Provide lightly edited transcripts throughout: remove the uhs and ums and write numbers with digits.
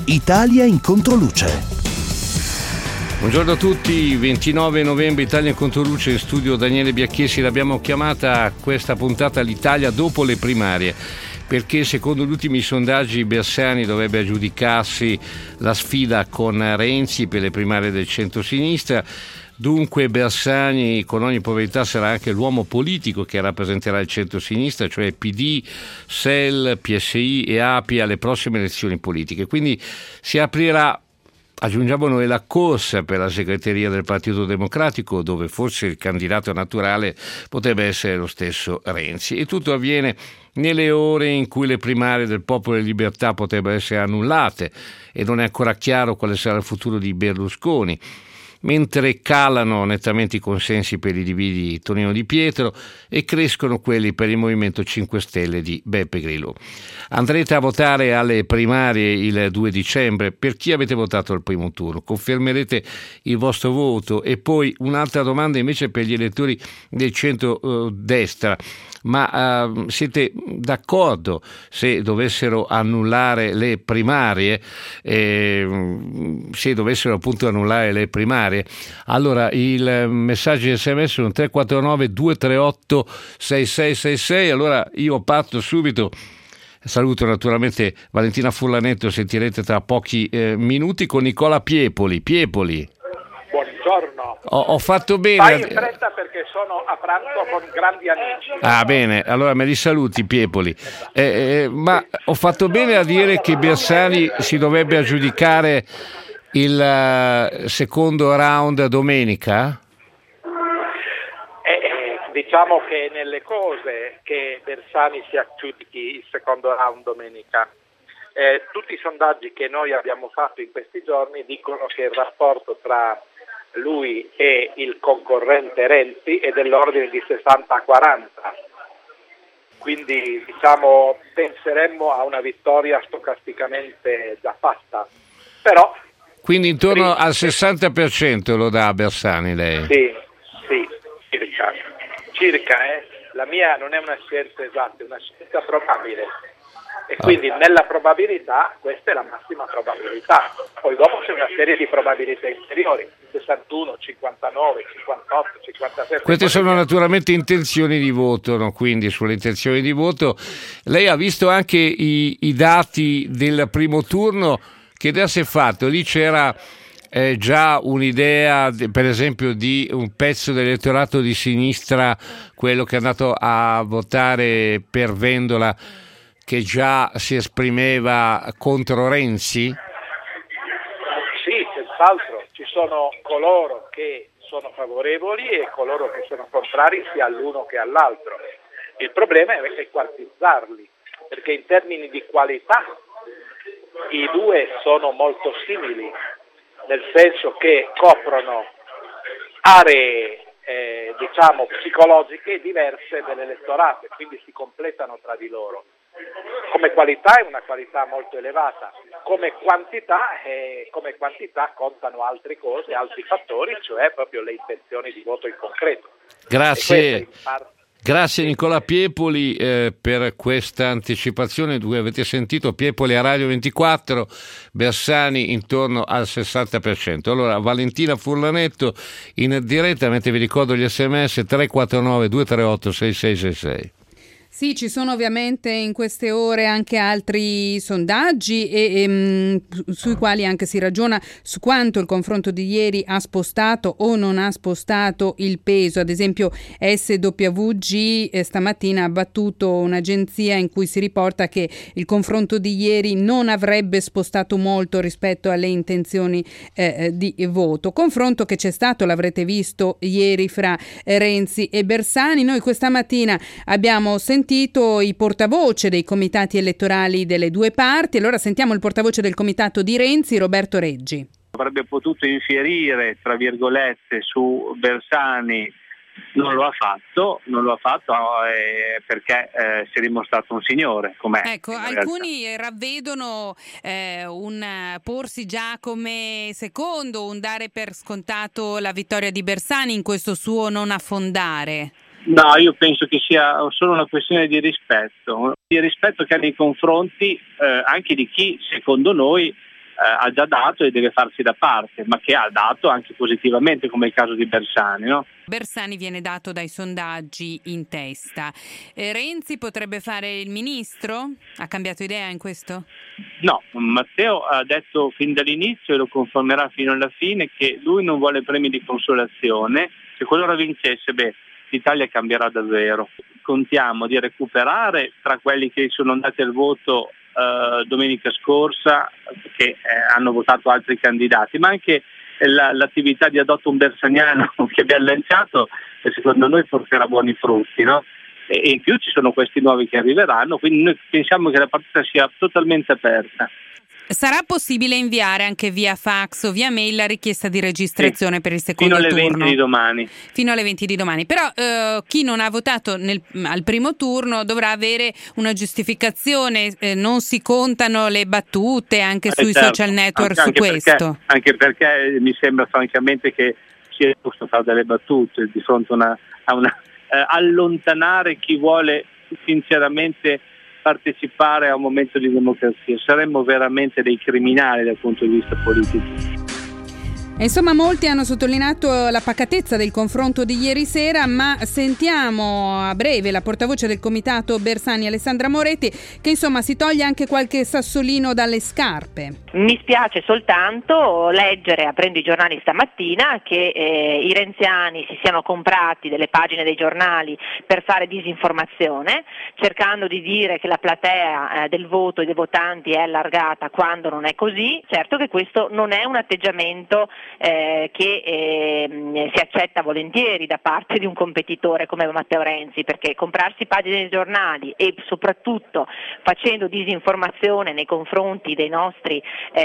Italia in controluce. Buongiorno a tutti, 29 novembre, Italia in controluce, in studio Daniele Biacchesi. L'abbiamo chiamata questa puntata l'Italia dopo le primarie, perché secondo gli ultimi sondaggi Bersani dovrebbe aggiudicarsi la sfida con Renzi per le primarie del centro-sinistra. Dunque Bersani con ogni probabilità sarà anche l'uomo politico che rappresenterà il centro-sinistra, cioè PD, SEL, PSI e API alle prossime elezioni politiche. Quindi si aprirà, aggiungiamo noi, la corsa per la segreteria del Partito Democratico, dove forse il candidato naturale potrebbe essere lo stesso Renzi. E tutto avviene nelle ore in cui le primarie del Popolo e Libertà potrebbero essere annullate e non è ancora chiaro quale sarà il futuro di Berlusconi, mentre calano nettamente i consensi per i dividi di Tonino Di Pietro e crescono quelli per il Movimento 5 Stelle di Beppe Grillo. Andrete a votare alle primarie il 2 dicembre. Per chi avete votato al primo turno? Confermerete il vostro voto? E poi un'altra domanda invece per gli elettori del centro-destra. Ma siete d'accordo se dovessero annullare le primarie? Se dovessero appunto annullare le primarie, allora il messaggio di SMS sono 349 238 6666. Allora io parto subito. Saluto naturalmente Valentina Furlanetto, sentirete tra pochi minuti, con Nicola Piepoli. Buongiorno. Ho fatto bene. Vai in fretta perché sono a pranzo con grandi amici. Ah, bene, allora me li saluti, Piepoli. Ma ho fatto bene a dire che Bersani si dovrebbe aggiudicare il secondo round domenica? Diciamo che nelle cose che Bersani si aggiudichi il secondo round domenica. Tutti i sondaggi che noi abbiamo fatto in questi giorni dicono che il rapporto tra lui e il concorrente Renzi è dell'ordine di 60-40. Quindi diciamo penseremmo a una vittoria stocasticamente già fatta. Però quindi intorno al 60% lo dà a Bersani lei? Sì, circa. La mia non è una scelta esatta, è una scelta probabile. E quindi nella probabilità questa è la massima probabilità. Poi dopo c'è una serie di probabilità inferiori, 61, 59, 58, 57. Queste sono naturalmente intenzioni di voto, no? Quindi sulle intenzioni di voto lei ha visto anche i dati del primo turno. Che idea si è fatto? Lì c'era già un'idea, per esempio, di un pezzo dell'elettorato di sinistra, quello che è andato a votare per Vendola, che già si esprimeva contro Renzi? Sì, senz'altro. Ci sono coloro che sono favorevoli e coloro che sono contrari sia all'uno che all'altro. Il problema è quantizzarli, perché in termini di qualità i due sono molto simili, nel senso che coprono aree psicologiche diverse dell'elettorato e quindi si completano tra di loro. Come qualità è una qualità molto elevata, come quantità contano altre cose, altri fattori, cioè proprio le intenzioni di voto in concreto. Grazie Nicola Piepoli per questa anticipazione. Voi avete sentito Piepoli a Radio 24, Bersani intorno al 60%. Allora Valentina Furlanetto in diretta, mentre vi ricordo gli SMS 349 238 6666. Sì, ci sono ovviamente in queste ore anche altri sondaggi e sui quali anche si ragiona su quanto il confronto di ieri ha spostato o non ha spostato il peso. Ad esempio SWG stamattina ha battuto un'agenzia in cui si riporta che il confronto di ieri non avrebbe spostato molto rispetto alle intenzioni di voto. Confronto che c'è stato, l'avrete visto ieri, fra Renzi e Bersani. Noi questa mattina abbiamo sentito i portavoce dei comitati elettorali delle due parti. Allora sentiamo il portavoce del comitato di Renzi, Roberto Reggi. Avrebbe potuto infierire, tra virgolette, su Bersani, non lo ha fatto perché si è dimostrato un signore. Com'è, ecco, alcuni ravvedono un porsi già come secondo, un dare per scontato la vittoria di Bersani in questo suo non affondare. No, io penso che sia solo una questione di rispetto che ha nei confronti anche di chi, secondo noi, ha già dato e deve farsi da parte, ma che ha dato anche positivamente, come il caso di Bersani, no? Bersani viene dato dai sondaggi in testa. Renzi potrebbe fare il ministro? Ha cambiato idea in questo? No, Matteo ha detto fin dall'inizio e lo confermerà fino alla fine che lui non vuole premi di consolazione. Se qualora vincesse, l'Italia cambierà davvero. Contiamo di recuperare tra quelli che sono andati al voto domenica scorsa, che hanno votato altri candidati, ma anche l'attività di Adotto un Bersaniano che abbiamo lanciato, secondo noi porterà buoni frutti, no? E in più ci sono questi nuovi che arriveranno, quindi noi pensiamo che la partita sia totalmente aperta. Sarà possibile inviare anche via fax o via mail la richiesta di registrazione per il secondo turno? Fino alle 20 di domani. Fino alle 20 di domani. Però chi non ha votato al primo turno dovrà avere una giustificazione, non si contano le battute anche sui social network su questo. Anche perché mi sembra francamente che sia giusto fare delle battute di fronte a una allontanare chi vuole sinceramente partecipare a un momento di democrazia. Saremmo veramente dei criminali dal punto di vista politico. Insomma, molti hanno sottolineato la pacatezza del confronto di ieri sera, ma sentiamo a breve la portavoce del comitato Bersani, Alessandra Moretti, che insomma si toglie anche qualche sassolino dalle scarpe. Mi spiace soltanto leggere, aprendo i giornali stamattina, che i renziani si siano comprati delle pagine dei giornali per fare disinformazione, cercando di dire che la platea del voto e dei votanti è allargata quando non è così. Certo che questo non è un atteggiamento che si accetta volentieri da parte di un competitore come Matteo Renzi, perché comprarsi pagine dei giornali e soprattutto facendo disinformazione nei confronti dei nostri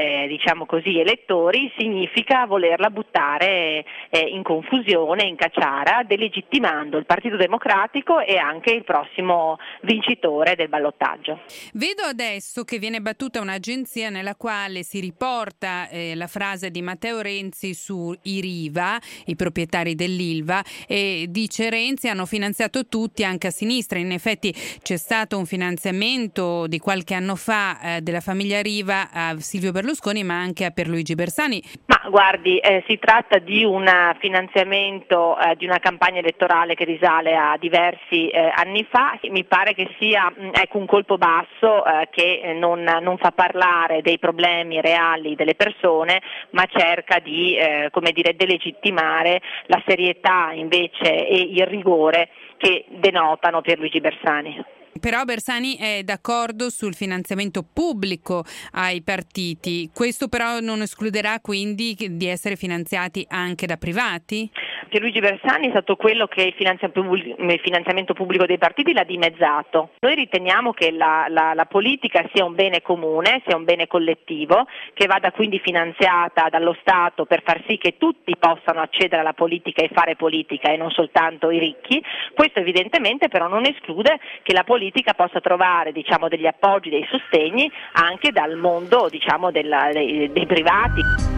elettori significa volerla buttare in confusione, in caciara, delegittimando il Partito Democratico e anche il prossimo vincitore del ballottaggio. Vedo adesso che viene battuta un'agenzia nella quale si riporta la frase di Matteo Renzi su Riva, i proprietari dell'Ilva, e dice Renzi hanno finanziato tutti anche a sinistra. In effetti c'è stato un finanziamento di qualche anno fa della famiglia Riva a Silvio Berlusconi, ma anche a Pierluigi Bersani. Ma guardi, si tratta di un finanziamento di una campagna elettorale che risale a diversi anni fa. Mi pare che sia un colpo basso che non fa parlare dei problemi reali delle persone, ma cerca di delegittimare la serietà invece e il rigore che denotano Pierluigi Bersani. Però Bersani è d'accordo sul finanziamento pubblico ai partiti. Questo però non escluderà quindi di essere finanziati anche da privati? Pierluigi Bersani è stato quello che il finanziamento pubblico dei partiti l'ha dimezzato. Noi riteniamo che la politica sia un bene comune, sia un bene collettivo, che vada quindi finanziata dallo Stato per far sì che tutti possano accedere alla politica e fare politica e non soltanto i ricchi. Questo evidentemente però non esclude che la politica possa trovare degli appoggi, dei sostegni anche dal mondo dei privati.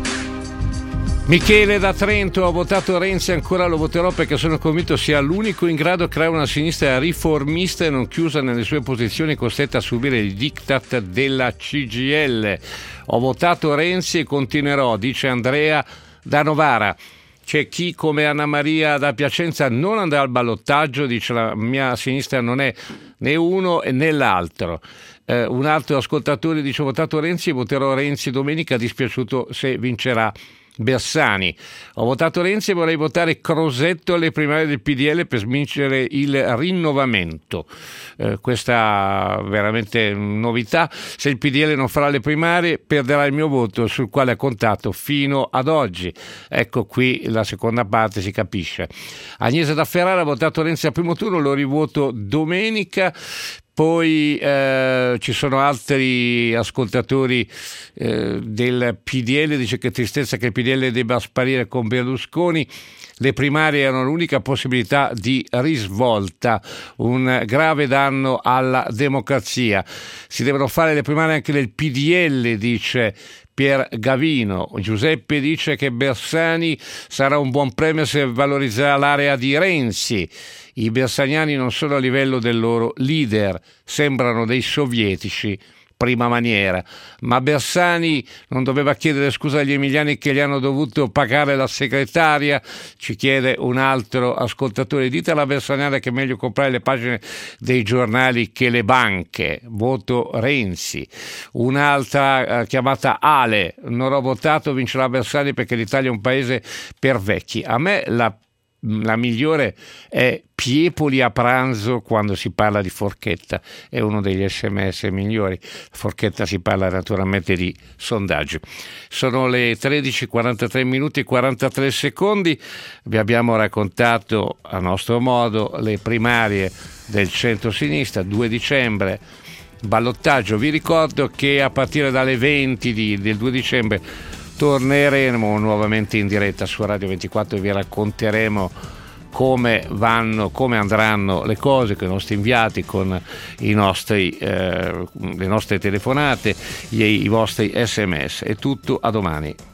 Michele da Trento: ho votato Renzi, ancora lo voterò perché sono convinto sia l'unico in grado di creare una sinistra riformista e non chiusa nelle sue posizioni, costretta a subire il diktat della CGIL. Ho votato Renzi e continuerò, dice Andrea da Novara. C'è chi come Anna Maria da Piacenza non andrà al ballottaggio, dice la mia sinistra non è né uno né l'altro. Un altro ascoltatore dice: ho votato Renzi e voterò Renzi domenica, dispiaciuto se vincerà Bersani. Ho votato Renzi e vorrei votare Crosetto alle primarie del PDL per vincere il rinnovamento. Questa veramente novità. Se il PDL non farà le primarie perderà il mio voto sul quale ha contato fino ad oggi. Ecco qui la seconda parte, si capisce. Agnese da Ferrara: ha votato Renzi al primo turno, lo rivoto domenica. Poi ci sono altri ascoltatori del PDL, dice che tristezza che il PDL debba sparire con Berlusconi, le primarie erano l'unica possibilità di risvolta, un grave danno alla democrazia. Si devono fare le primarie anche del PDL, dice Pier Gavino. Giuseppe dice che Bersani sarà un buon premio se valorizzerà l'area di Renzi. I bersaniani non sono a livello del loro leader, sembrano dei sovietici prima maniera, ma Bersani non doveva chiedere scusa agli emiliani che gli hanno dovuto pagare la segretaria? Ci chiede un altro ascoltatore. Dite alla Bersaniana che è meglio comprare le pagine dei giornali che le banche. Voto Renzi. Un'altra chiamata Ale: non ho votato, vincerà Bersani perché l'Italia è un paese per vecchi. A me la migliore è Piepoli a pranzo quando si parla di forchetta, è uno degli sms migliori. Forchetta, si parla naturalmente di sondaggi. Sono le 13:43 minuti e 43 secondi. Vi abbiamo raccontato a nostro modo le primarie del centro-sinistra, 2 dicembre, ballottaggio. Vi ricordo che a partire dalle 20 del 2 dicembre torneremo nuovamente in diretta su Radio 24 e vi racconteremo come andranno le cose con i nostri inviati, con le nostre telefonate, i vostri sms. È tutto, a domani.